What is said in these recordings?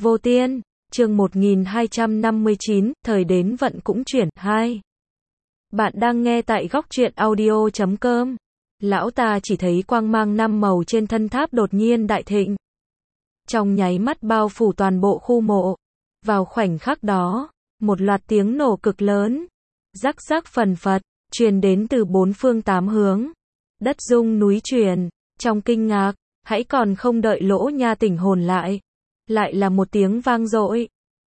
Vô Tiên, chương 1259, thời đến vận cũng chuyển, 2. Bạn đang nghe tại góc truyện audio.com. Lão ta chỉ thấy quang mang năm màu trên thân tháp đột nhiên đại thịnh. Trong nháy mắt bao phủ toàn bộ khu mộ. Vào khoảnh khắc đó, một loạt tiếng nổ cực lớn, rắc rắc phần phật, truyền đến từ bốn phương tám hướng. Đất rung núi chuyển, trong kinh ngạc, hãy còn không đợi Lỗ Nha tỉnh hồn lại. Lại là một tiếng vang dội.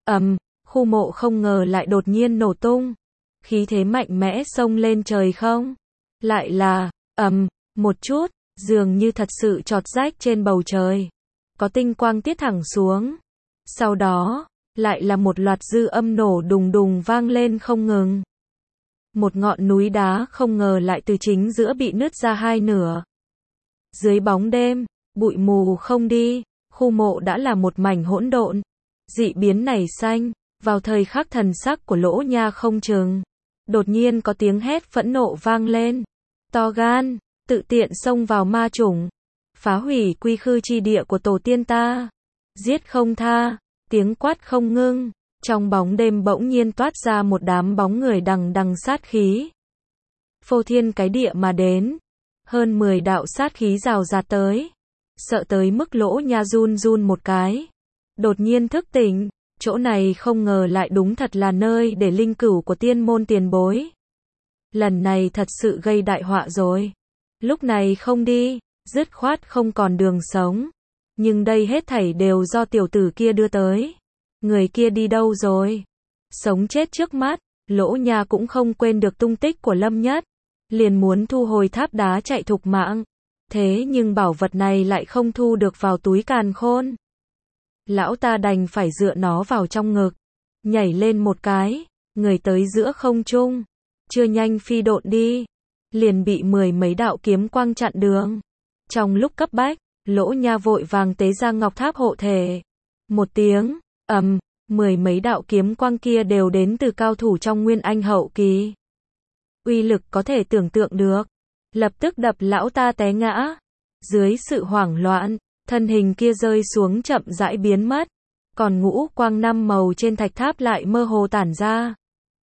Khu mộ không ngờ lại đột nhiên nổ tung. Khí thế mạnh mẽ xông lên trời không. Lại là, một chút, dường như thật sự chọt rách trên bầu trời. Có tinh quang tiết thẳng xuống. Sau đó, lại là một loạt dư âm nổ đùng đùng vang lên không ngừng. Một ngọn núi đá không ngờ lại từ chính giữa bị nứt ra hai nửa. Dưới bóng đêm, bụi mù không đi, khu mộ đã là một mảnh hỗn độn. Dị biến nảy xanh, vào thời khắc thần sắc của Lỗ Nha không chừng. Đột nhiên có tiếng hét phẫn nộ vang lên. To gan, tự tiện xông vào ma chủng. Phá hủy quy khư chi địa của tổ tiên ta. Giết không tha, tiếng quát không ngưng. Trong bóng đêm bỗng nhiên toát ra một đám bóng người đằng đằng sát khí. Phô thiên cái địa mà đến. Hơn 10 đạo sát khí rào rạt tới. Sợ tới mức Lỗ Nha run run một cái. Đột nhiên thức tỉnh, chỗ này không ngờ lại đúng thật là nơi để linh cửu của tiên môn tiền bối. Lần này thật sự gây đại họa rồi. Lúc này không đi, dứt khoát không còn đường sống. Nhưng đây hết thảy đều do tiểu tử kia đưa tới. Người kia đi đâu rồi? Sống chết trước mắt, Lỗ Nha cũng không quên được tung tích của Lâm Nhất. Liền muốn thu hồi tháp đá chạy thục mạng. Thế nhưng bảo vật này lại không thu được vào túi càn khôn. Lão ta đành phải dựa nó vào trong ngực. Nhảy lên một cái, người tới giữa không trung. Chưa nhanh phi độn đi. Liền bị 10 mấy đạo kiếm quang chặn đường. Trong lúc cấp bách, Lỗ Nha vội vàng tế ra ngọc tháp hộ thể. Một tiếng, 10 mấy đạo kiếm quang kia đều đến từ cao thủ trong Nguyên Anh hậu kỳ. Uy lực có thể tưởng tượng được. Lập tức đập lão ta té ngã. Dưới sự hoảng loạn, thân hình kia rơi xuống chậm rãi biến mất. Còn ngũ quang năm màu trên thạch tháp lại mơ hồ tản ra.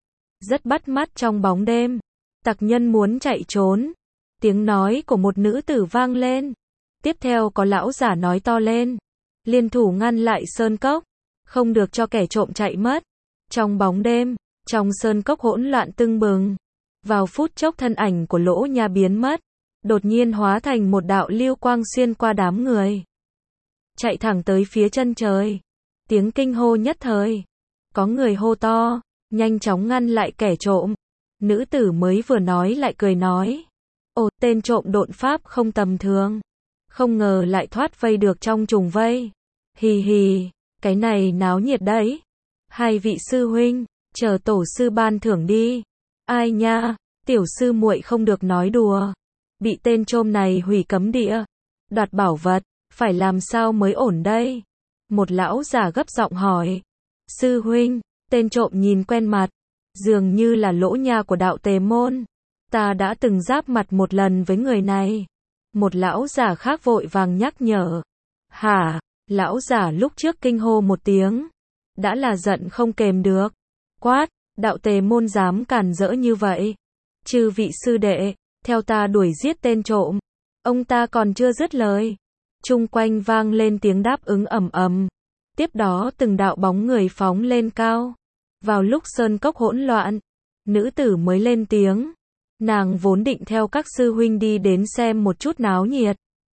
Rất bắt mắt trong bóng đêm. Tặc nhân muốn chạy trốn. Tiếng nói của một nữ tử vang lên. Tiếp theo có lão giả nói to lên. Liên thủ ngăn lại sơn cốc. Không được cho kẻ trộm chạy mất. Trong bóng đêm, trong sơn cốc hỗn loạn tưng bừng. Vào phút chốc thân ảnh của Lỗ Nha biến mất. Đột nhiên hóa thành một đạo lưu quang xuyên qua đám người. Chạy thẳng tới phía chân trời. Tiếng kinh hô nhất thời. Có người hô to, nhanh chóng ngăn lại kẻ trộm. Nữ tử mới vừa nói lại cười nói. Ồ, tên trộm độn pháp không tầm thường. Không ngờ lại thoát vây được trong trùng vây. Hì hì, cái này náo nhiệt đấy. Hai vị sư huynh, chờ tổ sư ban thưởng đi. Ai nha, tiểu sư muội không được nói đùa. Bị tên trộm này hủy cấm địa. Đoạt bảo vật, phải làm sao mới ổn đây? Một lão già gấp giọng hỏi. Sư huynh, tên trộm nhìn quen mặt. Dường như là Lỗ Nha của đạo Tề môn. Ta đã từng giáp mặt một lần với người này. Một lão già khác vội vàng nhắc nhở. Hả? Lão già lúc trước kinh hô một tiếng. Đã là giận không kềm được. Quát, đạo Tề môn dám cản rỡ như vậy. Chư vị sư đệ, theo ta đuổi giết tên trộm. Ông ta còn chưa dứt lời. Chung quanh vang lên tiếng đáp ứng ầm ầm. Tiếp đó từng đạo bóng người phóng lên cao. Vào lúc sơn cốc hỗn loạn, nữ tử mới lên tiếng. Nàng vốn định theo các sư huynh đi đến xem một chút náo nhiệt.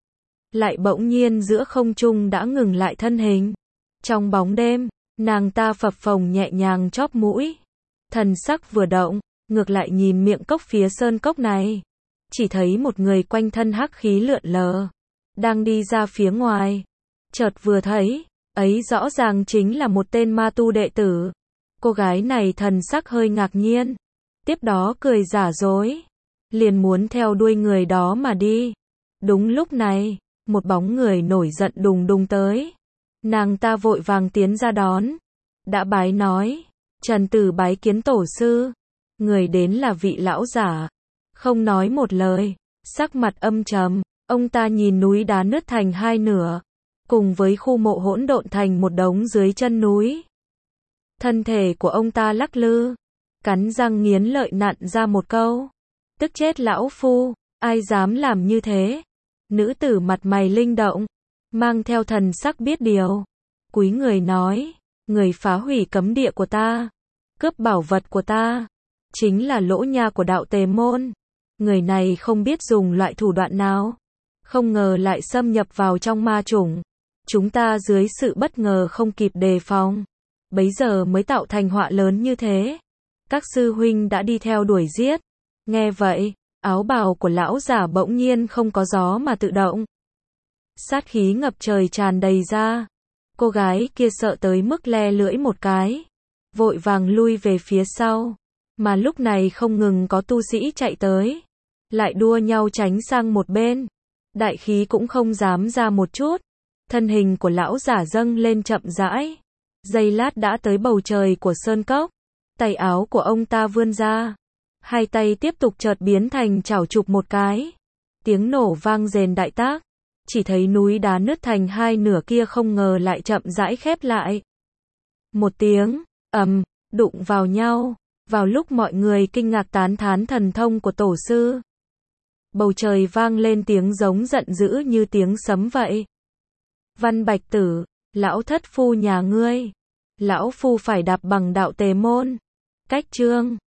Lại bỗng nhiên giữa không trung đã ngừng lại thân hình. Trong bóng đêm, nàng ta phập phồng nhẹ nhàng chóp mũi. Thần sắc vừa động, ngược lại nhìn miệng cốc phía sơn cốc này. Chỉ thấy một người quanh thân hắc khí lượn lờ. Đang đi ra phía ngoài. Chợt vừa thấy, ấy rõ ràng chính là một tên ma tu đệ tử. Cô gái này thần sắc hơi ngạc nhiên. Tiếp đó cười giả dối. Liền muốn theo đuôi người đó mà đi. Đúng lúc này, một bóng người nổi giận đùng đùng tới. Nàng ta vội vàng tiến ra đón. Đã bái nói. Trần tử bái kiến tổ sư. Người đến là vị lão giả. Không nói một lời. Sắc mặt âm trầm. Ông ta nhìn núi đá nứt thành hai nửa. cùng với khu mộ hỗn độn thành một đống dưới chân núi. Thân thể của ông ta lắc lư, cắn răng nghiến lợi nặn ra một câu. Tức chết lão phu, ai dám làm như thế? Nữ tử mặt mày linh động, mang theo thần sắc biết điều. Cúi người nói, người phá hủy cấm địa của ta, cướp bảo vật của ta, chính là Lỗ Nha của đạo Tề Môn. Người này không biết dùng loại thủ đoạn nào, không ngờ lại xâm nhập vào trong ma chủng. Chúng ta dưới sự bất ngờ không kịp đề phòng, bấy giờ mới tạo thành họa lớn như thế. Các sư huynh đã đi theo đuổi giết. Nghe vậy, áo bào của lão giả bỗng nhiên không có gió mà tự động. Sát khí ngập trời tràn đầy ra. Cô gái kia sợ tới mức le lưỡi một cái, vội vàng lui về phía sau. Mà lúc này không ngừng có tu sĩ chạy tới, lại đua nhau tránh sang một bên. Đại khí cũng không dám ra một chút. Thân hình của lão giả dâng lên chậm rãi, giây lát đã tới bầu trời của sơn cốc. Tay áo của ông ta vươn ra, hai tay tiếp tục chợt biến thành chảo chụp một cái. Tiếng nổ vang rền đại tác, chỉ thấy núi đá nứt thành hai nửa kia không ngờ lại chậm rãi khép lại. Một tiếng ầm đụng vào nhau, vào lúc mọi người kinh ngạc tán thán thần thông của tổ sư. Bầu trời vang lên tiếng giống giận dữ như tiếng sấm vậy. Văn Bạch Tử, lão thất phu nhà ngươi, lão phu phải đạp bằng đạo Tề Môn. Cách chương